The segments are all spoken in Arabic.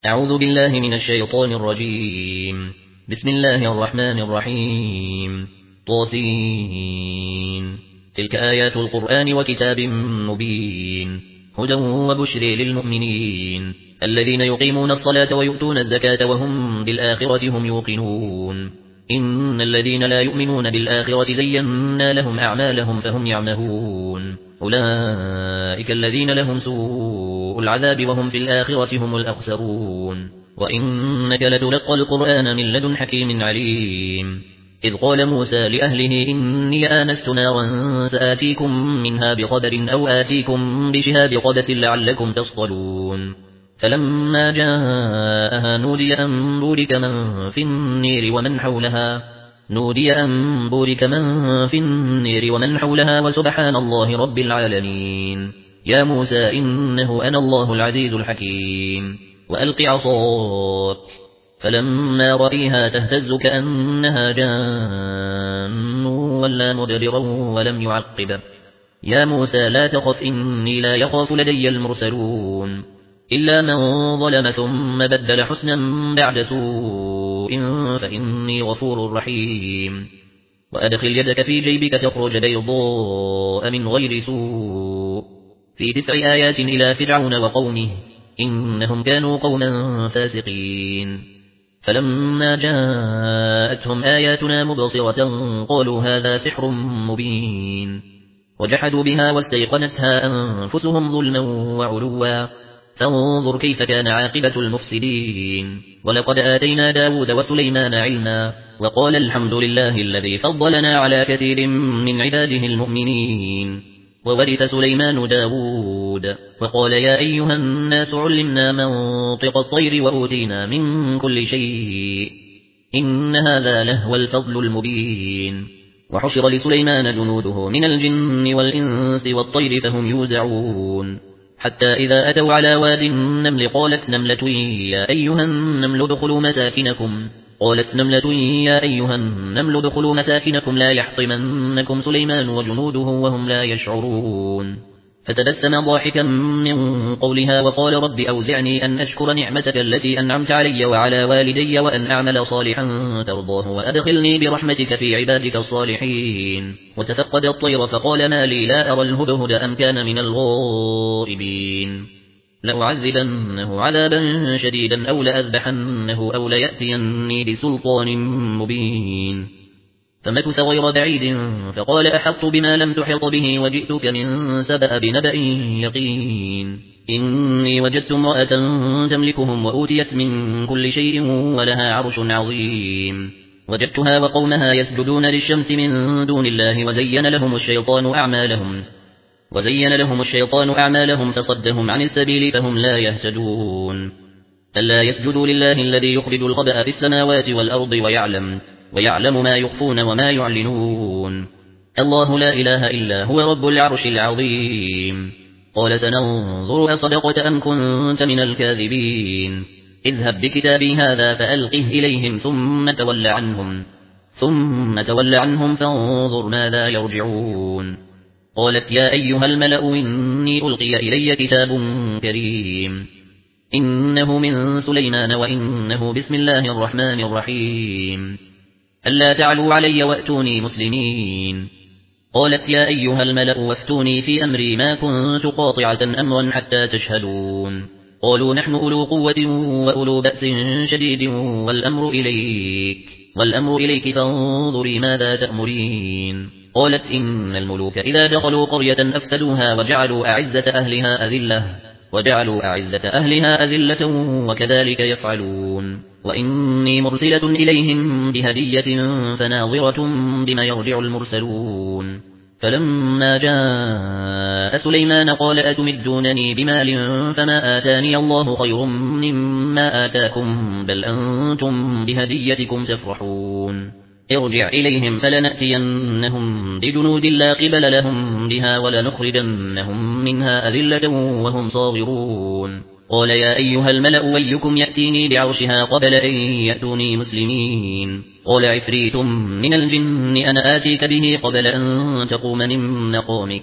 أعوذ بالله من الشيطان الرجيم. بسم الله الرحمن الرحيم. طاسين. تلك آيات القرآن وكتاب مبين، هدى وبشر للمؤمنين الذين يقيمون الصلاة ويؤتون الزكاة وهم بالآخرة هم يوقنون. إن الذين لا يؤمنون بالآخرة زينا لهم أعمالهم فهم يعمهون. أولئك الذين لهم سوء العذاب وهم في الآخرة هم الأخسرون. وإنك لتلقى القرآن من لدن حكيم عليم. إذ قال موسى لأهله إني آنست نارا سآتيكم منها بخبر أو آتيكم بشهاب قبس لعلكم تصطلون. فلما جاءها نودي أن بورك من في النير ومن حولها وسبحان الله رب العالمين. يا موسى إنه أنا الله العزيز الحكيم. وألق عصاك فلما رأيها تهتز كأنها جان ولا مدبرا ولم يعقب. يا موسى لا تخف إني لا يخاف لدي المرسلون إلا من ظلم ثم بدل حسنا بعد سوء فإني غفور رحيم. وأدخل يدك في جيبك تخرج بيضاء من غير سوء في 9 آيات إلى فرعون وقومه إنهم كانوا قوما فاسقين. فلما جاءتهم آياتنا مبصرة قالوا هذا سحر مبين، وجحدوا بها واستيقنتها أنفسهم ظلما وعلوا فانظر كيف كان عاقبة المفسدين. ولقد آتينا داود وسليمان علما وقال الحمد لله الذي فضلنا على كثير من عباده المؤمنين. وورث سليمان داود وقال يا أيها الناس علمنا منطق الطير وأوتينا من كل شيء إن هذا لهو الفضل المبين. وحشر لسليمان جنوده من الجن والإنس والطير فهم يوزعون حتى إذا أتوا على واد النمل قالت نملة يا أيها النمل ادخلوا مساكنكم لا يحطمنكم سليمان وجنوده وهم لا يشعرون. فتبسم ضاحكا من قولها وقال رب أوزعني أن أشكر نعمتك التي أنعمت علي وعلى والدي وأن أعمل صالحا ترضاه وأدخلني برحمتك في عبادك الصالحين. وتفقد الطير فقال ما لي لا أرى الهدهد أم كان من الغائبين. لأعذبنه عذابا شديدا أو لأذبحنه أو ليأتيني بسلطان مبين. فمكث غير بعيد فقال أحطت بما لم تحط به وجئتك من سبأ بنبأ يقين. إني وجدت امرأة تملكهم وأوتيت من كل شيء ولها عرش عظيم. وجدتها وقومها يسجدون للشمس من دون الله وزين لهم الشيطان أعمالهم فصدهم عن السبيل فهم لا يهتدون. ألا يسجدوا لله الذي يخرج الخبأ في السماوات والأرض ويعلم ما يخفون وما يعلنون. الله لا إله إلا هو رب العرش العظيم. قال سننظر أصدقت أم كنت من الكاذبين. اذهب بكتابي هذا فألقه إليهم ثم تول عنهم فانظر ماذا يرجعون. قالت يا أيها الملأ إني ألقي إلي كتاب كريم إنه من سليمان وإنه بسم الله الرحمن الرحيم. ألا تعلوا علي وأتوني مسلمين. قالت يا أيها الملأ وافتوني في أمري ما كنت قاطعة أمرا حتى تشهدون. قالوا نحن أولو قوة وأولو بأس شديد والأمر إليك فانظري ماذا تأمرين. قالت إن الملوك إذا دخلوا قرية أفسدوها وجعلوا أعزة أهلها أذلة وكذلك يفعلون. وإني مرسلة إليهم بهدية فناظرة بما يرجع المرسلون. فلما جاء سليمان قال أتمدونني بمال فما آتاني الله خير مما آتاكم بل أنتم بهديتكم تفرحون. ارجع إليهم فلنأتينهم بجنود لا قبل لهم بها ولنخرجنهم منها أذلة وهم صاغرون. قال يا أيها الملأ ويكم يأتيني بعرشها قبل أن يأتوني مسلمين. قال عفريت من الجن أنا آتيك به قبل أن تقوم من مقامك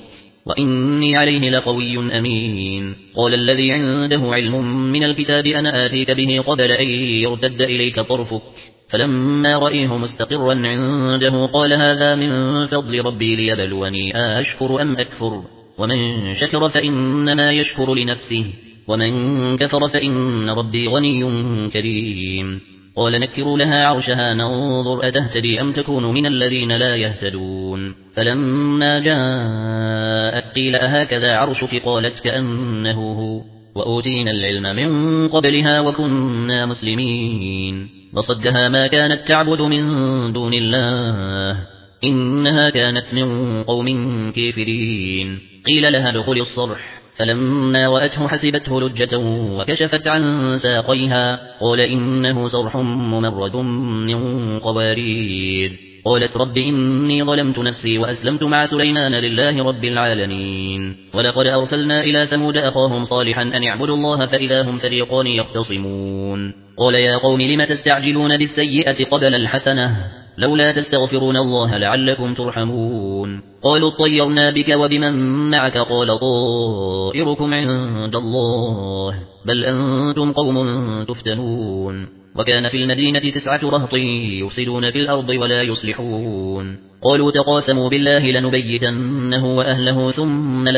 وإني عليه لقوي أمين. قال الذي عنده علم من الكتاب أنا آتيك به قبل أن يرتد إليك طرفك. فلما رأيه مستقرا عنده قال هذا من فضل ربي ليبلوني أشكر أم أكفر. ومن شكر فإنما يشكر لنفسه ومن كفر فإن ربي غني كريم. قال نكروا لها عرشها ننظر أتهتدي أم تكون من الذين لا يهتدون. فلما جاءت قيل أهكذا عرشك قالت كأنه هو وأوتينا العلم من قبلها وكنا مسلمين. وصدها ما كانت تعبد من دون الله إنها كانت من قوم كافرين. قيل لها ادخل الصرح فلما وأته حسبته لجة وكشفت عن ساقيها قال إنه صرح ممرد من قوارير. قالت رب إني ظلمت نفسي وأسلمت مع سليمان لله رب العالمين. ولقد أرسلنا إلى ثمود أخاهم صالحا أن اعبدوا الله فإذا هم فريقان يختصمون. قال يا قوم لم تستعجلون بالسيئة قبل الحسنة لولا تستغفرون الله لعلكم ترحمون. قالوا اطيرنا بك وبمن معك قال طائركم عند الله بل أنتم قوم تفتنون. وكان في المدينة 9 رهط يفسدون في الأرض ولا يصلحون. قالوا تقاسموا بالله لنبيتنه وأهله ثم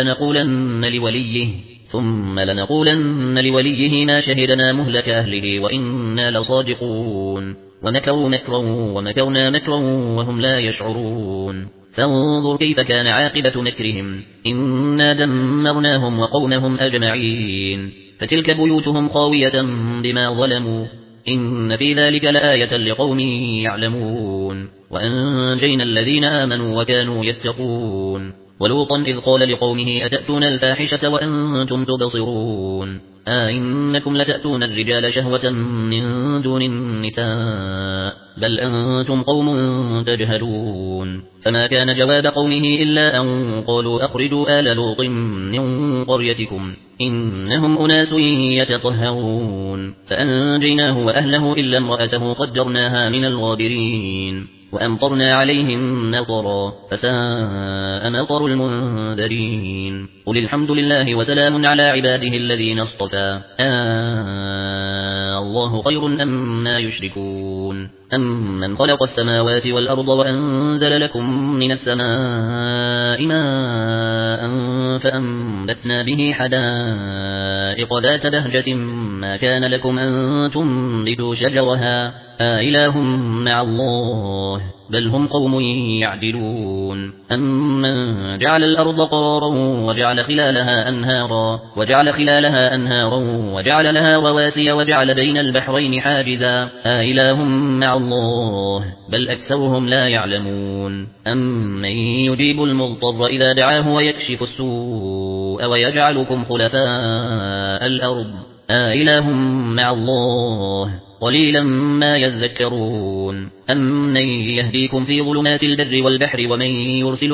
لنقولن لوليه ما شهدنا مهلك أهله وإنا لصادقون. ومكروا مكرا ومكرنا مكرا وهم لا يشعرون. فانظر كيف كان عاقبة مكرهم إنا دمرناهم وقومهم أجمعين. فتلك بيوتهم خاوية بما ظلموا إن في ذلك لآية لقوم يعلمون. وأنجينا الذين آمنوا وكانوا يتقون. ولوطا إذ قال لقومه أتأتون الفاحشة وأنتم تبصرون إنكم لتأتون الرجال شهوة من دون النساء بل أنتم قوم تجهلون. فما كان جواب قومه إلا أن قالوا أخرجوا آل لوط من قريتكم إنهم أناس يتطهرون. فأنجيناه وأهله إلا امرأته قدرناها من الغابرين. وأمطرنا عليهم مطرا فساء مطر المنذرين. قل الحمد لله وسلام على عباده الذين اصطفى الله خير أما يشركون. أمن خلق السماوات والأرض وأنزل لكم من السماء ماء فأنبتنا به حدائق ذات بهجة ما كان لكم أن تنبتوا شجرها إله مع الله بل هم قوم يعدلون. أمن جعل الأرض قرارا وجعل خلالها أنهارا وجعل لها رواسي وجعل بين البحرين حاجزا إله مع الله بل أكثرهم لا يعلمون. أمن يجيب المضطر إذا دعاه ويكشف السوء ويجعلكم خلفاء الأرض إله مع الله قليلا ما يذكرون. أمن يهديكم في ظلمات البر والبحر ومن يرسل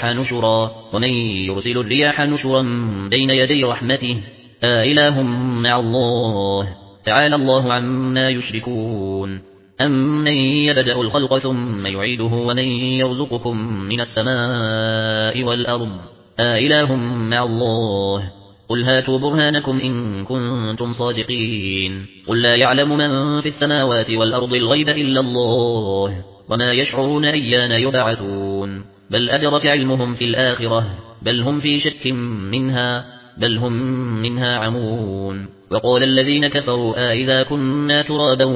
الرياح نشرا بين يدي رحمته إله مع الله تعالى الله عما يشركون. أمن يبدأ الخلق ثم يعيده ومن يرزقكم من السماء والأرض إله مع الله قل هاتوا برهانكم إن كنتم صادقين. قل لا يعلم من في السماوات والأرض الغيب إلا الله وما يشعرون أيان يبعثون. بل أدرك علمهم في الآخرة بل هم في شك منها بل هم منها عمون. وقال الذين كفروا إذا كنا ترابا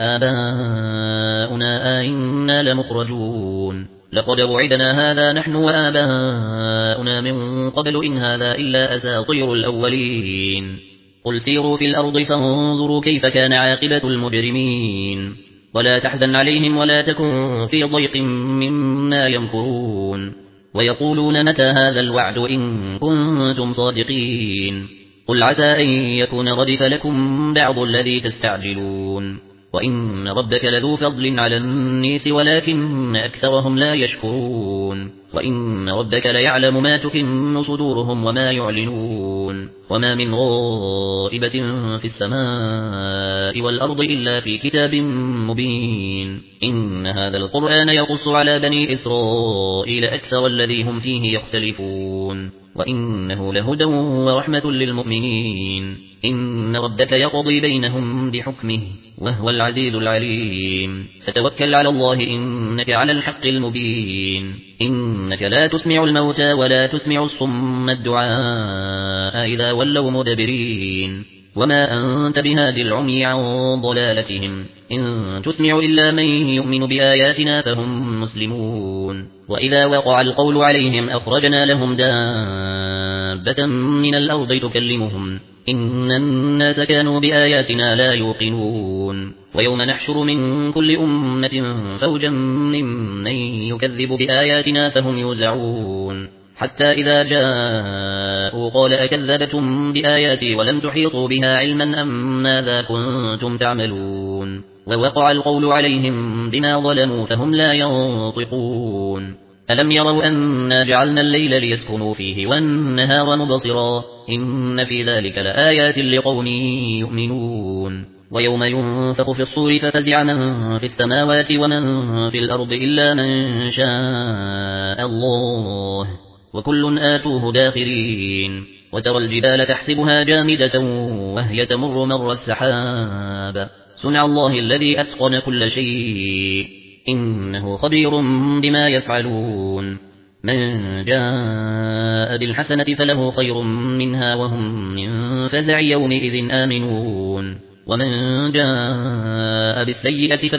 وآباؤنا إنا لمخرجون لقد وعدنا هذا نحن وآباؤنا من قبل إن هذا إلا أساطير الأولين. قل سيروا في الأرض فانظروا كيف كان عاقبة المجرمين. ولا تحزن عليهم ولا تكن في ضيق مما يمكرون. ويقولون متى هذا الوعد إن كنتم صادقين. قل عسى أن يكون ردف لكم بعض الذي تستعجلون. وإن ربك لذو فضل على الناس ولكن أكثرهم لا يشكرون. وإن ربك ليعلم ما تكن صدورهم وما يعلنون. وما من غائبة في السماء والأرض إلا في كتاب مبين. إن هذا القرآن يقص على بني إسرائيل أكثر الذي هم فيه يختلفون. وإنه لهدى ورحمة للمؤمنين. إن ربك يقضي بينهم بحكمه وهو العزيز العليم. فتوكل على الله إنك على الحق المبين. إنك لا تسمع الموتى ولا تسمع الصم الدعاء إذا ولوا مدبرين. وما أنت بهاد العمي عن ضلالتهم إن تسمع إلا من يؤمن بآياتنا فهم مسلمون. وإذا وقع القول عليهم أخرجنا لهم دابة من الأرض تكلمهم إن الناس كانوا بآياتنا لا يوقنون. ويوم نحشر من كل أمة فوجا ممن يكذب بآياتنا فهم يوزعون. حتى إذا جاءوا قال أكذبتم بآياتي ولم تحيطوا بها علما أم ماذا كنتم تعملون. ووقع القول عليهم بما ظلموا فهم لا ينطقون. ألم يروا أنا جعلنا الليل ليسكنوا فيه والنهار مبصرا إن في ذلك لآيات لقوم يؤمنون. ويوم ينفخ في الصور ففزع من في السماوات ومن في الأرض إلا من شاء الله وكل آتوه داخرين. وترى الجبال تحسبها جامدة وهي تمر مر السحاب صنع الله الذي أتقن كل شيء إنه خبير بما يفعلون. من جاء بالحسنة فله خير منها وهم من فزع يومئذ آمنون. ومن جاء بالسيئة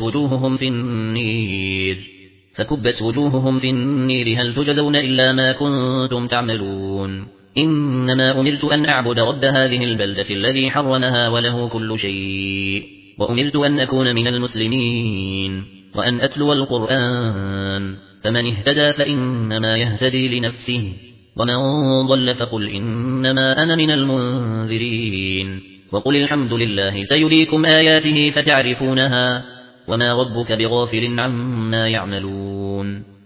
فكبت وجوههم في النير هل تجزون إلا ما كنتم تعملون. إنما أمرت أن أعبد رب هذه البلدة الذي حرمها وله كل شيء وأمرت أن أكون من المسلمين وأن أتلو القرآن فمن اهتدى فإنما يهتدي لنفسه ومن ضل فقل إنما أنا من المنذرين. وقل الحمد لله سيريكم آياته فتعرفونها وما ربك بغافل عما يعملون.